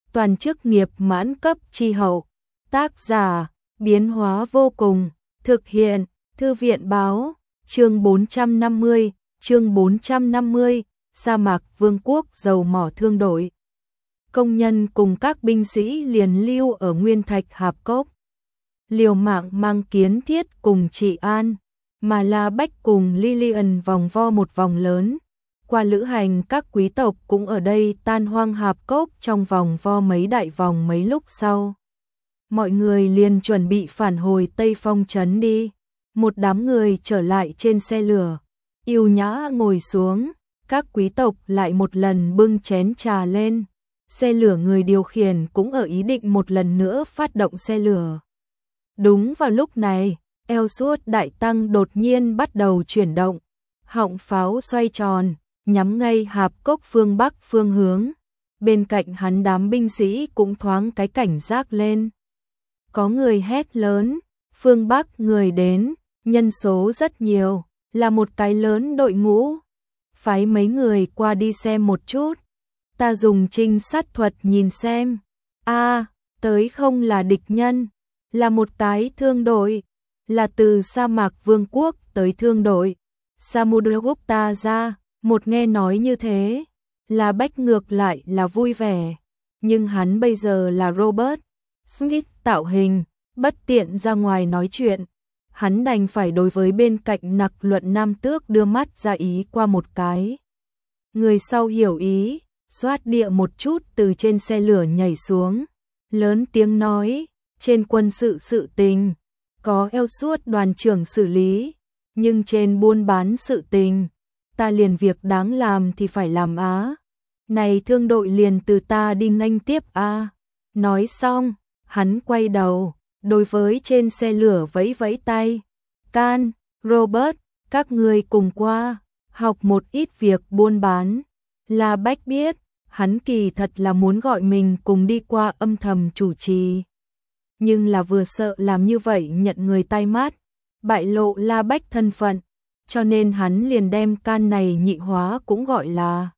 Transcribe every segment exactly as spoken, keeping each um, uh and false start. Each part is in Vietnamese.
toàn chức nghiệp mãn cấp chi hậu. Tác giả, biến hóa vô cùng, thực hiện, Thư viện báo, chương bốn trăm năm mươi, chương bốn trăm năm mươi, sa mạc vương quốc dầu mỏ thương đội. Công nhân cùng các binh sĩ liền lưu ở Nguyên Thạch Hạp Cốc. Liều mạng mang Kiến Thiết cùng Trị An, mà La Bách cùng Lilian vòng vo một vòng lớn. Qua lữ hành các quý tộc cũng ở đây tan hoang Hạp Cốc trong vòng vo mấy đại vòng mấy lúc sau. Mọi người liền chuẩn bị phản hồi Tây Phong trấn đi. Một đám người trở lại trên xe lửa, yêu nhã ngồi xuống, các quý tộc lại một lần bưng chén trà lên. Xe lửa người điều khiển cũng ở ý định một lần nữa phát động xe lửa. Đúng vào lúc này, Ellsworth đại tăng đột nhiên bắt đầu chuyển động, họng pháo xoay tròn, nhắm ngay Hạp Cốc phương Bắc phương hướng. Bên cạnh hắn đám binh sĩ cũng thoáng cái cảnh giác lên. Có người hét lớn, phương Bắc người đến, nhân số rất nhiều, là một cái lớn đội ngũ. Phái mấy người qua đi xem một chút. Ta dùng trinh sát thuật nhìn xem. A, à, tới không là địch nhân, là một cái thương đội, là từ sa mạc vương quốc tới thương đội. Samudragupta ra, một nghe nói như thế, là Bách ngược lại là vui vẻ. Nhưng hắn bây giờ là Robert Smith tạo hình, bất tiện ra ngoài nói chuyện. Hắn đành phải đối với bên cạnh nặc luận nam tước đưa mắt ra ý qua một cái. Người sau hiểu ý, xoát địa một chút từ trên xe lửa nhảy xuống. Lớn tiếng nói, trên quân sự sự tình, có Ellsworth đoàn trưởng xử lý. Nhưng trên buôn bán sự tình, ta liền việc đáng làm thì phải làm á. Này thương đội liền từ ta đi nghênh tiếp a. Nói xong, hắn quay đầu, đối với trên xe lửa vẫy vẫy tay. Can, Robert, các người cùng qua, học một ít việc buôn bán. La Bách biết, hắn kỳ thật là muốn gọi mình cùng đi qua âm thầm chủ trì. Nhưng là vừa sợ làm như vậy nhận người tai mát, bại lộ La Bách thân phận, cho nên hắn liền đem Can này nhị hóa cũng gọi là.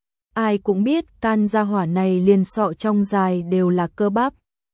Ai cũng biết Can gia hỏa này liền sọ trong dài đều là cơ bắp.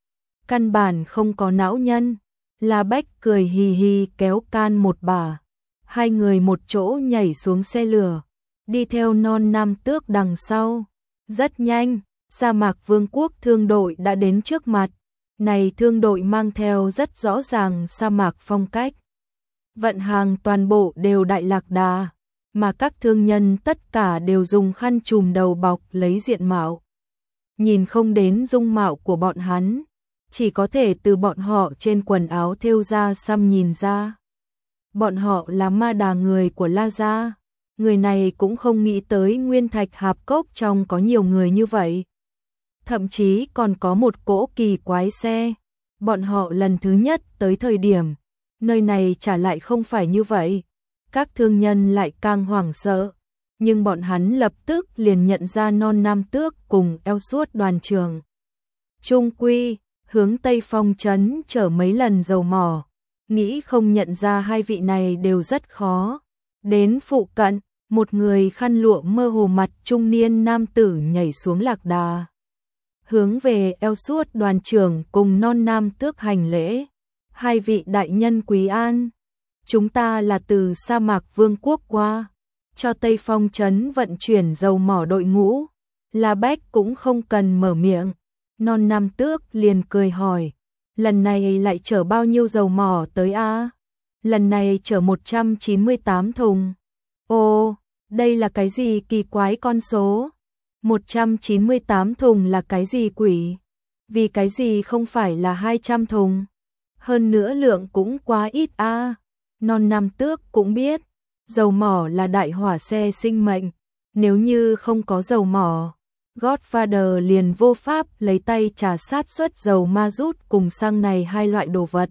Căn bản không có não nhân. La Bách cười hì hì kéo Can một bà. Hai người một chỗ nhảy xuống xe lửa, đi theo non nam tước đằng sau. Rất nhanh, sa mạc vương quốc thương đội đã đến trước mặt. Này thương đội mang theo rất rõ ràng sa mạc phong cách. Vận hàng toàn bộ đều đại lạc đà, mà các thương nhân tất cả đều dùng khăn trùm đầu bọc lấy diện mạo. Nhìn không đến dung mạo của bọn hắn, chỉ có thể từ bọn họ trên quần áo thêu ra xăm nhìn ra. Bọn họ là ma đà người của La gia. Người này cũng không nghĩ tới Nguyên Thạch Hạp Cốc trong có nhiều người như vậy. Thậm chí còn có một cỗ kỳ quái xe. Bọn họ lần thứ nhất tới thời điểm, nơi này trả lại không phải như vậy. Các thương nhân lại càng hoảng sợ. Nhưng bọn hắn lập tức liền nhận ra non nam tước cùng Ellsworth đoàn trưởng. Trung quy, hướng Tây Phong trấn chở mấy lần dầu mỏ. Nghĩ không nhận ra hai vị này đều rất khó. Đến phụ cận, một người khăn lụa mơ hồ mặt trung niên nam tử nhảy xuống lạc đà. Hướng về Ellsworth đoàn trưởng cùng non nam tước hành lễ. Hai vị đại nhân quý an. Chúng ta là từ sa mạc vương quốc qua. Cho Tây Phong trấn vận chuyển dầu mỏ đội ngũ. La Bách cũng không cần mở miệng. Non nam tước liền cười hỏi. Lần này lại chở bao nhiêu dầu mỏ tới a? Lần này chở một trăm chín mươi tám thùng. Ồ, đây là cái gì kỳ quái con số? một trăm chín mươi tám thùng là cái gì quỷ? Vì cái gì không phải là hai trăm thùng? Hơn nữa lượng cũng quá ít a. Non nam tước cũng biết, dầu mỏ là đại hỏa xe sinh mệnh. Nếu như không có dầu mỏ, Godfather liền vô pháp lấy tay trả sát suất dầu ma rút cùng xăng này hai loại đồ vật.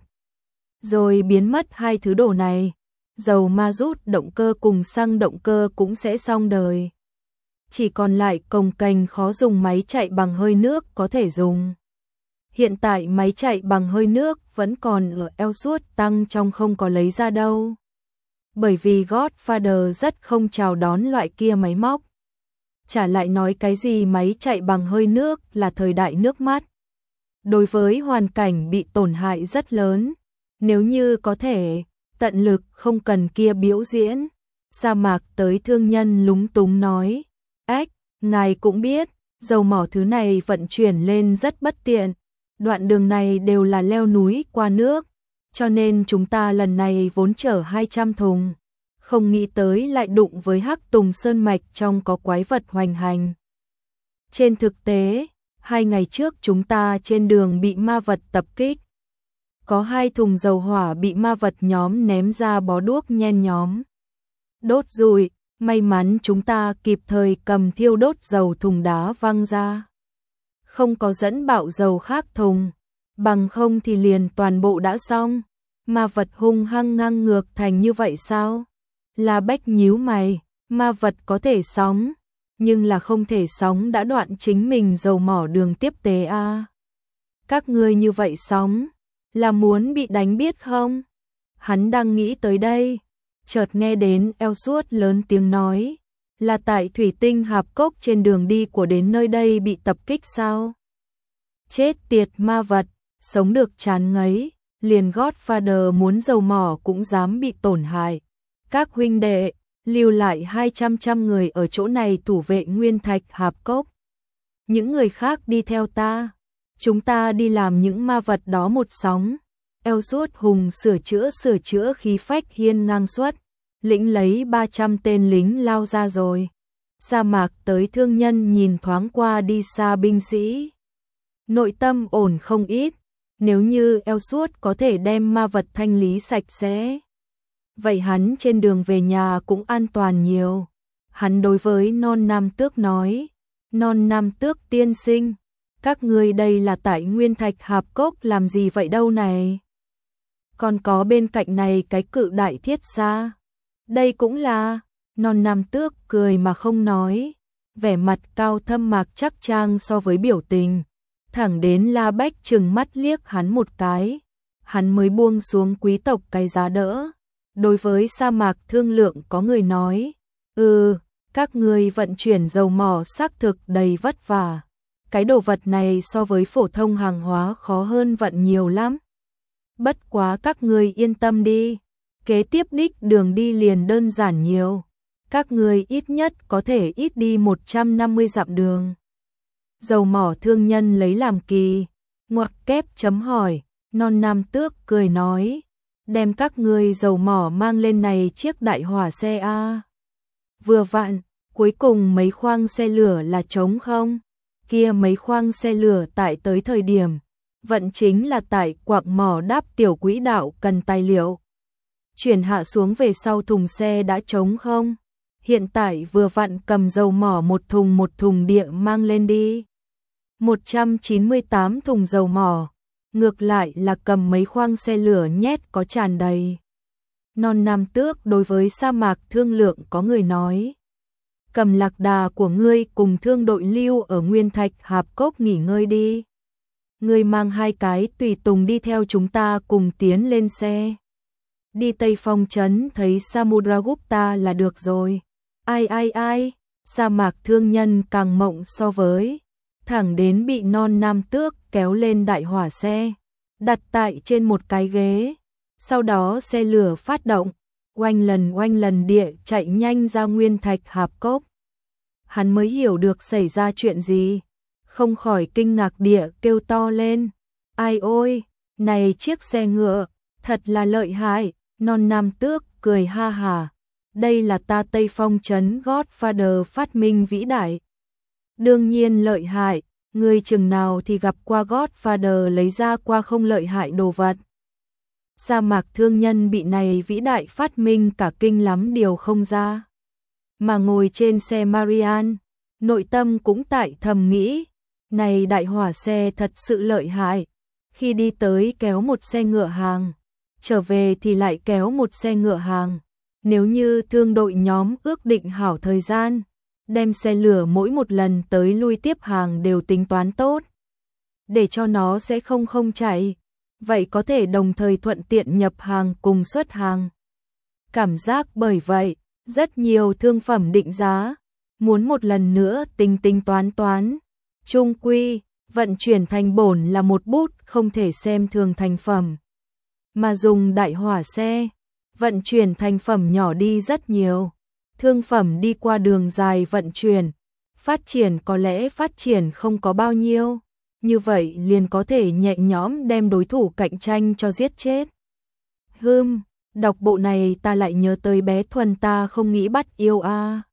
Rồi biến mất hai thứ đồ này, dầu ma rút động cơ cùng xăng động cơ cũng sẽ xong đời. Chỉ còn lại cồng kềnh khó dùng máy chạy bằng hơi nước có thể dùng. Hiện tại máy chạy bằng hơi nước vẫn còn ở Ellsworth tăng trong không có lấy ra đâu. Bởi vì Godfather rất không chào đón loại kia máy móc. Chả lại nói cái gì máy chạy bằng hơi nước là thời đại nước mắt. Đối với hoàn cảnh bị tổn hại rất lớn, nếu như có thể, tận lực không cần kia biểu diễn. Sa Mạc tới thương nhân lúng túng nói, ách, ngài cũng biết, dầu mỏ thứ này vận chuyển lên rất bất tiện, đoạn đường này đều là leo núi qua nước, cho nên chúng ta lần này vốn chở hai trăm thùng, không nghĩ tới lại đụng với Hắc Tùng Sơn Mạch trong có quái vật hoành hành. Trên thực tế, hai ngày trước chúng ta trên đường bị ma vật tập kích. Có hai thùng dầu hỏa bị ma vật nhóm ném ra bó đuốc nhen nhóm. Đốt rụi, may mắn chúng ta kịp thời cầm thiêu đốt dầu thùng đá văng ra. Không có dẫn bạo dầu khác thùng, bằng không thì liền toàn bộ đã xong. Ma vật hung hăng ngang ngược thành như vậy sao? La Bách nhíu mày, ma vật có thể sóng, nhưng là không thể sóng đã đoạn chính mình dầu mỏ đường tiếp tế a. À. Các ngươi như vậy sóng, là muốn bị đánh biết không? Hắn đang nghĩ tới đây, chợt nghe đến Ellsworth lớn tiếng nói, là tại thủy tinh hạp cốc trên đường đi của đến nơi đây bị tập kích sao? Chết tiệt ma vật, sống được chán ngấy, liền Godfather muốn dầu mỏ cũng dám bị tổn hại. Các huynh đệ, lưu lại hai trăm trăm người ở chỗ này thủ vệ nguyên thạch hạp cốc. Những người khác đi theo ta, chúng ta đi làm những ma vật đó một sóng. Ellsworth hùng sửa chữa sửa chữa khí phách hiên ngang suất, lĩnh lấy ba trăm tên lính lao ra rồi. Sa Mạc tới thương nhân nhìn thoáng qua đi xa binh sĩ. Nội tâm ổn không ít, nếu như Ellsworth có thể đem ma vật thanh lý sạch sẽ. Vậy hắn trên đường về nhà cũng an toàn nhiều. Hắn đối với non nam tước nói, non nam tước tiên sinh, các ngươi đây là tại nguyên thạch hạp cốc làm gì vậy đâu này? Còn có bên cạnh này cái cự đại thiết xa. Đây cũng là, non nam tước cười mà không nói, vẻ mặt cao thâm mạc chắc trang so với biểu tình. Thẳng đến La Bách trừng mắt liếc hắn một cái, hắn mới buông xuống quý tộc cái giá đỡ. Đối với Sa Mạc thương lượng có người nói, ừ, các ngươi vận chuyển dầu mỏ xác thực đầy vất vả. Cái đồ vật này so với phổ thông hàng hóa khó hơn vận nhiều lắm. Bất quá các ngươi yên tâm đi, kế tiếp đích đường đi liền đơn giản nhiều. Các ngươi ít nhất có thể ít đi một trăm năm mươi dặm đường. Dầu mỏ thương nhân lấy làm kỳ, ngoặc kép chấm hỏi, non nam tước cười nói, đem các ngươi dầu mỏ mang lên này chiếc đại hỏa xe a. Vừa vặn, cuối cùng mấy khoang xe lửa là trống không? Kia mấy khoang xe lửa tại tới thời điểm, vận chính là tại quặng mỏ đáp tiểu quỹ đạo cần tài liệu. Chuyển hạ xuống về sau thùng xe đã trống không? Hiện tại vừa vặn cầm dầu mỏ một thùng một thùng địa mang lên đi. một trăm chín mươi tám thùng dầu mỏ, ngược lại là cầm mấy khoang xe lửa nhét có tràn đầy. Non nam tước đối với Sa Mạc thương lượng có người nói, cầm lạc đà của ngươi cùng thương đội lưu ở nguyên thạch hạp cốc nghỉ ngơi đi. Ngươi mang hai cái tùy tùng đi theo chúng ta cùng tiến lên xe. Đi Tây Phong trấn thấy Samudragupta là được rồi. Ai ai ai, Sa Mạc thương nhân càng mộng so với, thẳng đến bị non nam tước kéo lên đại hỏa xe, đặt tại trên một cái ghế. Sau đó xe lửa phát động, oanh lần oanh lần địa chạy nhanh ra nguyên thạch hạp cốc. Hắn mới hiểu được xảy ra chuyện gì, không khỏi kinh ngạc địa kêu to lên. Ai ôi, này chiếc xe ngựa, thật là lợi hại, non nam tước cười ha hà. Đây là ta Tây Phong trấn Godfather phát minh vĩ đại. Đương nhiên lợi hại, người chừng nào thì gặp qua Godfather lấy ra qua không lợi hại đồ vật. Sa Mạc thương nhân bị này vĩ đại phát minh cả kinh lắm điều không ra. Mà ngồi trên xe Marian, nội tâm cũng tại thầm nghĩ, này đại hỏa xe thật sự lợi hại. Khi đi tới kéo một xe ngựa hàng, trở về thì lại kéo một xe ngựa hàng. Nếu như thương đội nhóm ước định hảo thời gian, đem xe lửa mỗi một lần tới lui tiếp hàng đều tính toán tốt, để cho nó sẽ không không chạy, vậy có thể đồng thời thuận tiện nhập hàng cùng xuất hàng. Cảm giác bởi vậy, rất nhiều thương phẩm định giá, muốn một lần nữa tính tính toán toán. Trung quy, vận chuyển thành bổn là một bút không thể xem thường thành phẩm. Mà dùng đại hỏa xe, vận chuyển thành phẩm nhỏ đi rất nhiều. Thương phẩm đi qua đường dài vận chuyển, phát triển có lẽ phát triển không có bao nhiêu. Như vậy liền có thể nhẹ nhõm đem đối thủ cạnh tranh cho giết chết. Hừm, đọc bộ này ta lại nhớ tới bé Thuần ta không nghĩ bắt yêu a.